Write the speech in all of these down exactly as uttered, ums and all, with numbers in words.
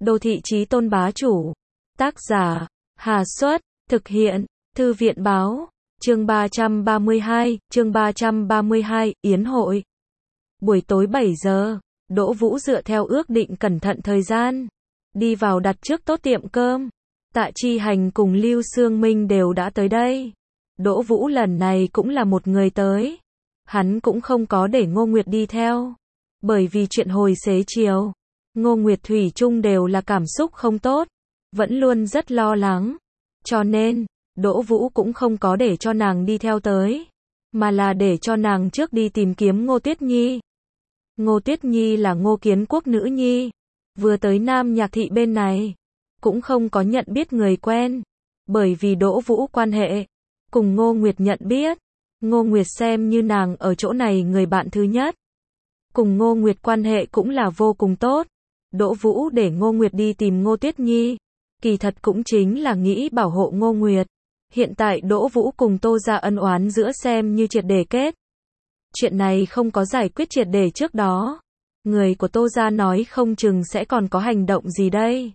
Đô thị chí tôn bá chủ. Tác giả, Hà Xuất, thực hiện, Thư viện báo, chương ba trăm ba mươi hai, chương ba trăm ba mươi hai, Yến hội. Buổi tối bảy giờ, Đỗ Vũ dựa theo ước định cẩn thận thời gian, đi vào đặt trước tốt tiệm cơm. Tạ Chi Hành cùng Lưu Sương Minh đều đã tới đây. Đỗ Vũ lần này cũng là một người tới. Hắn cũng không có để Ngô Nguyệt đi theo. Bởi vì chuyện hồi xế chiều, Ngô Nguyệt thủy chung đều là cảm xúc không tốt, vẫn luôn rất lo lắng. Cho nên, Đỗ Vũ cũng không có để cho nàng đi theo tới, mà là để cho nàng trước đi tìm kiếm Ngô Tuyết Nhi. Ngô Tuyết Nhi là Ngô Kiến Quốc nữ nhi, vừa tới Nam Nhạc Thị bên này, cũng không có nhận biết người quen, bởi vì Đỗ Vũ quan hệ, cùng Ngô Nguyệt nhận biết, Ngô Nguyệt xem như nàng ở chỗ này người bạn thứ nhất. Cùng Ngô Nguyệt quan hệ cũng là vô cùng tốt. Đỗ Vũ để Ngô Nguyệt đi tìm Ngô Tuyết Nhi, kỳ thật cũng chính là nghĩ bảo hộ Ngô Nguyệt. Hiện tại Đỗ Vũ cùng Tô gia ân oán giữa xem như triệt để kết. Chuyện này không có giải quyết triệt để trước đó, người của Tô gia nói không chừng sẽ còn có hành động gì đây.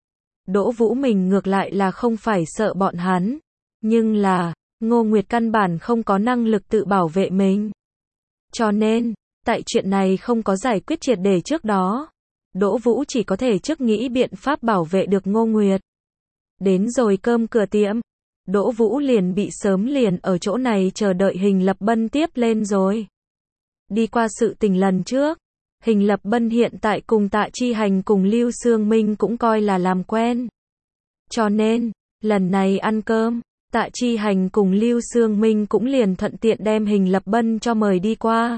Đỗ Vũ mình ngược lại là không phải sợ bọn hắn, nhưng là, Ngô Nguyệt căn bản không có năng lực tự bảo vệ mình. Cho nên, tại chuyện này không có giải quyết triệt để trước đó, Đỗ Vũ chỉ có thể trước nghĩ biện pháp bảo vệ được Ngô Nguyệt. Đến rồi cơm cửa tiệm, Đỗ Vũ liền bị sớm liền ở chỗ này chờ đợi Hình Lập Bân tiếp lên rồi. Đi qua sự tình lần trước, Hình Lập Bân hiện tại cùng Tạ Chi Hành cùng Lưu Sương Minh cũng coi là làm quen. Cho nên, lần này ăn cơm, Tạ Chi Hành cùng Lưu Sương Minh cũng liền thuận tiện đem Hình Lập Bân cho mời đi qua.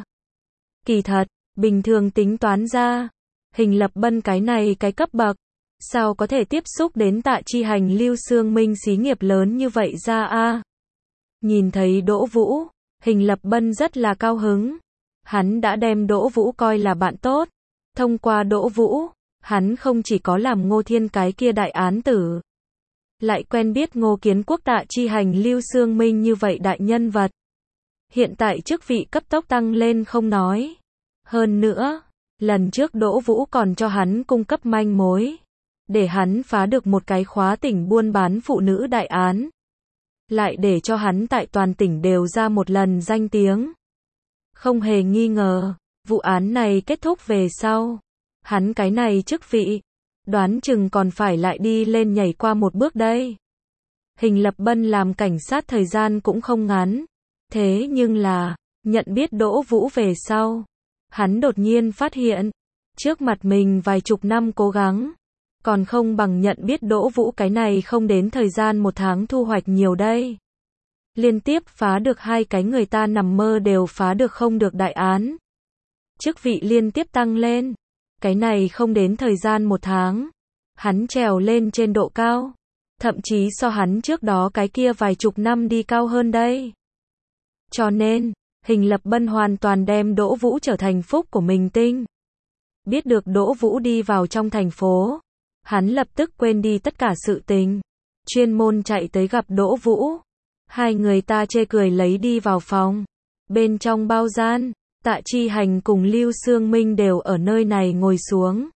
Kỳ thật, bình thường tính toán ra, Hình Lập Bân cái này cái cấp bậc, sao có thể tiếp xúc đến Tạ Chi Hành Lưu Sương Minh xí nghiệp lớn như vậy ra a? Nhìn thấy Đỗ Vũ, Hình Lập Bân rất là cao hứng. Hắn đã đem Đỗ Vũ coi là bạn tốt. Thông qua Đỗ Vũ, hắn không chỉ có làm Ngô Thiên cái kia đại án tử, lại quen biết Ngô Kiến Quốc Tạ Chi Hành Lưu Sương Minh như vậy đại nhân vật. Hiện tại chức vị cấp tốc tăng lên không nói. Hơn nữa, lần trước Đỗ Vũ còn cho hắn cung cấp manh mối, để hắn phá được một cái khóa tỉnh buôn bán phụ nữ đại án. Lại để cho hắn tại toàn tỉnh đều ra một lần danh tiếng. Không hề nghi ngờ, vụ án này kết thúc về sau, hắn cái này chức vị, đoán chừng còn phải lại đi lên nhảy qua một bước đây. Hình Lập Bân làm cảnh sát thời gian cũng không ngắn, thế nhưng là, nhận biết Đỗ Vũ về sau, hắn đột nhiên phát hiện, trước mặt mình vài chục năm cố gắng, còn không bằng nhận biết Đỗ Vũ cái này không đến thời gian một tháng thu hoạch nhiều đây. Liên tiếp phá được hai cái người ta nằm mơ đều phá được không được đại án. Chức vị liên tiếp tăng lên, cái này không đến thời gian một tháng, hắn trèo lên trên độ cao, thậm chí so hắn trước đó cái kia vài chục năm đi cao hơn đây. Cho nên, Hình Lập Bân hoàn toàn đem Đỗ Vũ trở thành phúc của mình tinh. Biết được Đỗ Vũ đi vào trong thành phố, hắn lập tức quên đi tất cả sự tình, chuyên môn chạy tới gặp Đỗ Vũ. Hai người ta chê cười lấy đi vào phòng. Bên trong bao gian, Tạ Chi Hành cùng Lưu Sương Minh đều ở nơi này ngồi xuống.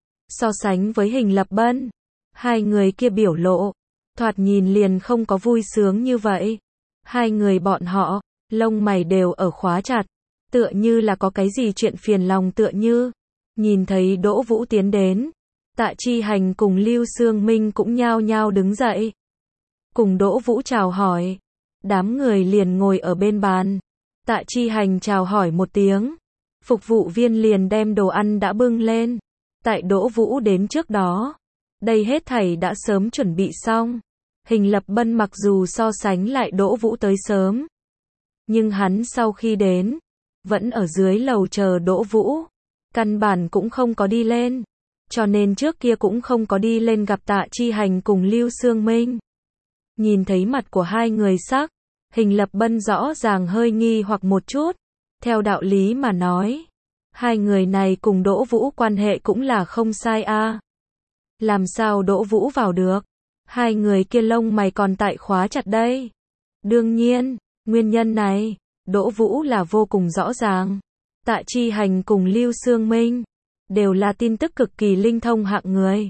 So sánh với Hình Lập Bân, hai người kia biểu lộ, thoạt nhìn liền không có vui sướng như vậy. Hai người bọn họ, lông mày đều ở khóa chặt, tựa như là có cái gì chuyện phiền lòng tựa như. Nhìn thấy Đỗ Vũ tiến đến, Tạ Chi Hành cùng Lưu Sương Minh cũng nhao nhao đứng dậy. Cùng Đỗ Vũ chào hỏi, đám người liền ngồi ở bên bàn. Tạ Chi Hành chào hỏi một tiếng, phục vụ viên liền đem đồ ăn đã bưng lên. Tại Đỗ Vũ đến trước đó, đây hết thảy đã sớm chuẩn bị xong. Hình Lập Bân mặc dù so sánh lại Đỗ Vũ tới sớm, nhưng hắn sau khi đến, vẫn ở dưới lầu chờ Đỗ Vũ, căn bản cũng không có đi lên, cho nên trước kia cũng không có đi lên gặp Tạ Chi Hành cùng Lưu Sương Minh. Nhìn thấy mặt của hai người sắc, Hình Lập Bân rõ ràng hơi nghi hoặc một chút. Theo đạo lý mà nói, hai người này cùng Đỗ Vũ quan hệ cũng là không sai a. Làm sao Đỗ Vũ vào được? Hai người kia lông mày còn tại khóa chặt đây. Đương nhiên, nguyên nhân này, Đỗ Vũ là vô cùng rõ ràng. Tạ Chi Hành cùng Lưu Sương Minh đều là tin tức cực kỳ linh thông hạng người.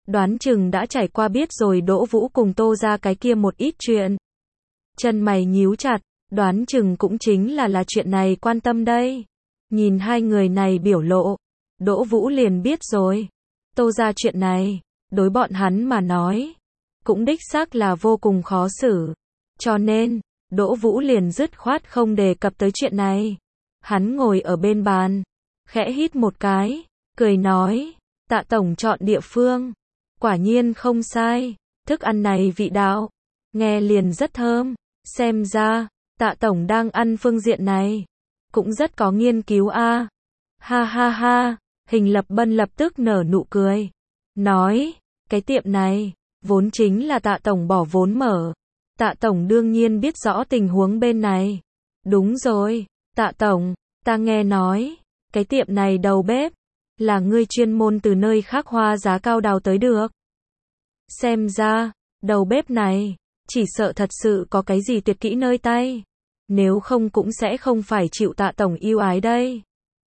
đoán chừng đã trải qua biết rồi Đỗ Vũ cùng Tô gia cái kia một ít chuyện. Chân mày nhíu chặt, đoán chừng cũng chính là là chuyện này quan tâm đây. Nhìn hai người này biểu lộ, Đỗ Vũ liền biết rồi. Tô gia chuyện này, đối bọn hắn mà nói, cũng đích xác là vô cùng khó xử. Cho nên, Đỗ Vũ liền dứt khoát không đề cập tới chuyện này. Hắn ngồi ở bên bàn, khẽ hít một cái, cười nói, Tạ tổng chọn địa phương, quả nhiên không sai, thức ăn này vị đạo, nghe liền rất thơm, xem ra, Tạ tổng đang ăn phương diện này, cũng rất có nghiên cứu a. Ha ha ha, Hình Lập Bân lập tức nở nụ cười, nói, cái tiệm này, vốn chính là Tạ tổng bỏ vốn mở. Tạ tổng đương nhiên biết rõ tình huống bên này. Đúng rồi, Tạ tổng, ta nghe nói, cái tiệm này đầu bếp, là ngươi chuyên môn từ nơi khác hoa giá cao đào tới được. Xem ra, đầu bếp này, chỉ sợ thật sự có cái gì tuyệt kỹ nơi tay. Nếu không cũng sẽ không phải chịu Tạ tổng yêu ái đây.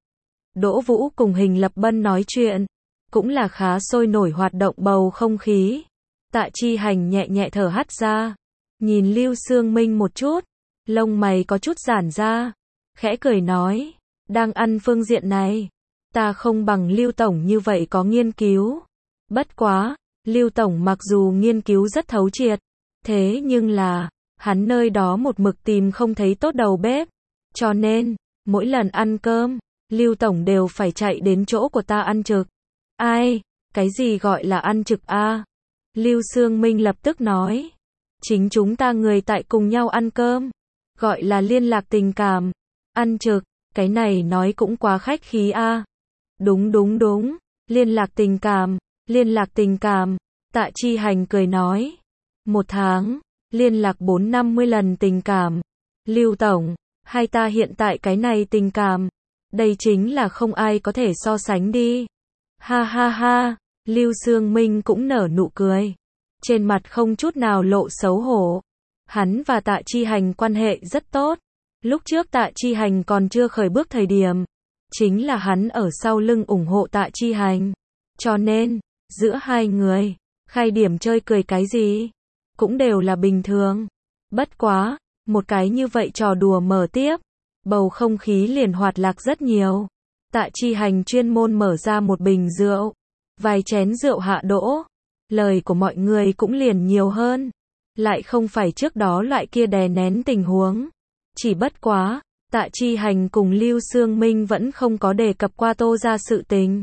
Đỗ Vũ cùng Hình Lập Bân nói chuyện, cũng là khá sôi nổi hoạt động bầu không khí. Tạ Chi Hành nhẹ nhẹ thở hắt ra, nhìn Lưu Xương Minh một chút, lông mày có chút giãn ra, khẽ cười nói, đang ăn phương diện này, ta không bằng Lưu tổng như vậy có nghiên cứu. Bất quá, Lưu tổng mặc dù nghiên cứu rất thấu triệt, thế nhưng là, hắn nơi đó một mực tìm không thấy tốt đầu bếp, cho nên, mỗi lần ăn cơm, Lưu tổng đều phải chạy đến chỗ của ta ăn trực. Ai, cái gì gọi là ăn trực a? Lưu Xương Minh lập tức nói, chính chúng ta người tại cùng nhau ăn cơm, gọi là liên lạc tình cảm. Ăn trực, cái này nói cũng quá khách khí a. Đúng đúng đúng, liên lạc tình cảm, liên lạc tình cảm. Tạ Chi Hành cười nói, một tháng, liên lạc bốn năm mươi lần tình cảm. Lưu tổng, hai ta hiện tại cái này tình cảm, đây chính là không ai có thể so sánh đi. Ha ha ha, Lưu Xương Minh cũng nở nụ cười, trên mặt không chút nào lộ xấu hổ. Hắn và Tạ Chi Hành quan hệ rất tốt. Lúc trước Tạ Chi Hành còn chưa khởi bước thời điểm, chính là hắn ở sau lưng ủng hộ Tạ Chi Hành. Cho nên, giữa hai người, khai điểm chơi cười cái gì, cũng đều là bình thường. Bất quá, một cái như vậy trò đùa mở tiếp, bầu không khí liền hoạt lạc rất nhiều. Tạ Chi Hành chuyên môn mở ra một bình rượu, vài chén rượu hạ đỗ, lời của mọi người cũng liền nhiều hơn. Lại không phải trước đó loại kia đè nén tình huống. Chỉ bất quá, Tạ Chi Hành cùng Lưu Xương Minh vẫn không có đề cập qua Tô gia sự tình.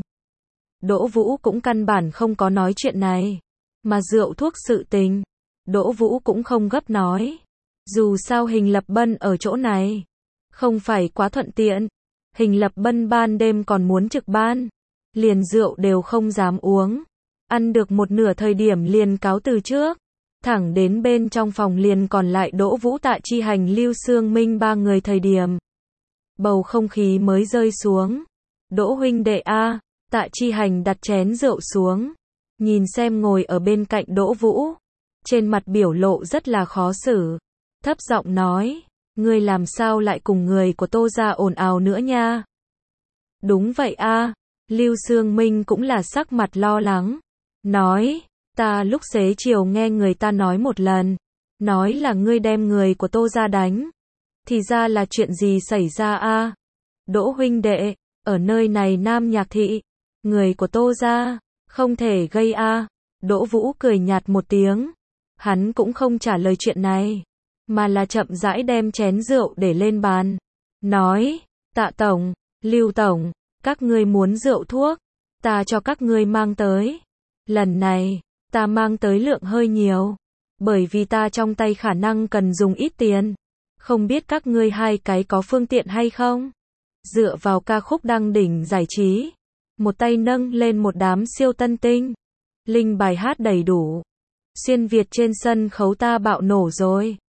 Đỗ Vũ cũng căn bản không có nói chuyện này. Mà rượu thuốc sự tình, Đỗ Vũ cũng không gấp nói. Dù sao Hình Lập Bân ở chỗ này, không phải quá thuận tiện. Hình Lập Bân ban đêm còn muốn trực ban, liền rượu đều không dám uống. Ăn được một nửa thời điểm liền cáo từ trước. Thẳng đến bên trong phòng liền còn lại Đỗ Vũ, Tạ Chi Hành, Lưu Xương Minh ba người thời điểm. Bầu không khí mới rơi xuống. Đỗ huynh đệ a, Tạ Chi Hành đặt chén rượu xuống, nhìn xem ngồi ở bên cạnh Đỗ Vũ, trên mặt biểu lộ rất là khó xử, thấp giọng nói, ngươi làm sao lại cùng người của Tô gia ồn ào nữa nha? Đúng vậy a, Lưu Xương Minh cũng là sắc mặt lo lắng, nói, ta lúc xế chiều nghe người ta nói một lần, nói là ngươi đem người của Tô gia đánh. Thì ra là chuyện gì xảy ra a? Đỗ huynh đệ, ở nơi này Nam Nhạc thị, người của Tô gia không thể gây a. Đỗ Vũ cười nhạt một tiếng, hắn cũng không trả lời chuyện này, mà là chậm rãi đem chén rượu để lên bàn, nói, Tạ tổng, Lưu tổng, các ngươi muốn rượu thuốc, ta cho các ngươi mang tới. Lần này, ta mang tới lượng hơi nhiều, bởi vì ta trong tay khả năng cần dùng ít tiền. Không biết các ngươi hai cái có phương tiện hay không? Dựa vào ca khúc đăng đỉnh giải trí, một tay nâng lên một đám siêu tân tinh, linh bài hát đầy đủ. Xuyên Việt trên sân khấu ta bạo nổ rồi.